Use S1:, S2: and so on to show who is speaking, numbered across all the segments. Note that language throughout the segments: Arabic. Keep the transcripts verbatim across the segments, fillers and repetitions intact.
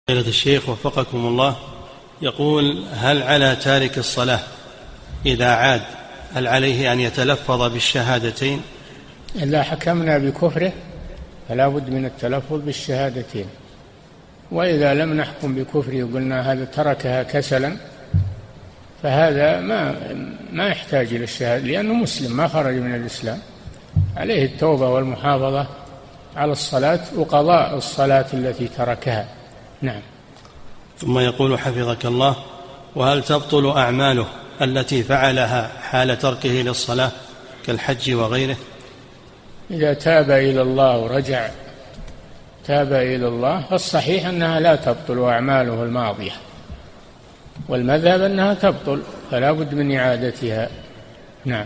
S1: فضيلة الشيخ وفقكم الله، يقول: هل على تارك الصلاة إذا عاد هل عليه أن يتلفظ بالشهادتين؟
S2: إذا حكمنا بكفره فلا بد من التلفظ بالشهادتين، وإذا لم نحكم بكفره وقلنا هذا تركها كسلا فهذا ما ما يحتاج إلى الشهادة، لأنه مسلم ما خرج من الإسلام، عليه التوبة والمحافظة على الصلاة وقضاء الصلاة التي تركها. نعم.
S1: ثم يقول حفظك الله: وهل تبطل أعماله التي فعلها حال تركه للصلاة كالحج وغيره؟
S2: إذا تاب إلى الله ورجع تاب إلى الله فالصحيح أنها لا تبطل أعماله الماضية، والمذهب أنها تبطل فلا بد من إعادتها. نعم.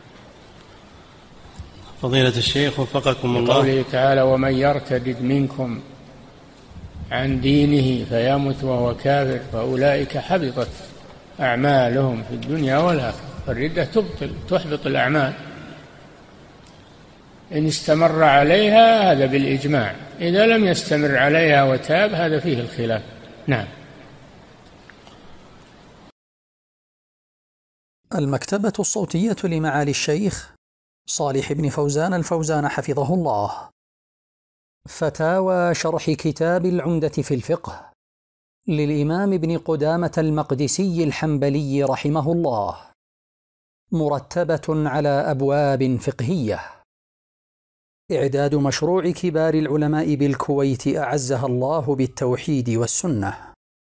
S1: فضيلة الشيخ وفقكم الله،
S2: قوله تعالى: ومن يرتد منكم عن دينه فيمت وهو كافر فأولئك حبطت أعمالهم في الدنيا والآخرة. الردة تبطل تحبط الأعمال، إن استمر عليها هذا بالإجماع، إذا لم يستمر عليها وتاب هذا فيه الخلاف. نعم.
S3: المكتبة الصوتية لمعالي الشيخ صالح بن فوزان الفوزان حفظه الله. فتاوى شرح كتاب العمدة في الفقه للإمام ابن قدامة المقدسي الحنبلي رحمه الله، مرتبة على أبواب فقهية. إعداد مشروع كبار العلماء بالكويت أعزها الله بالتوحيد والسنة.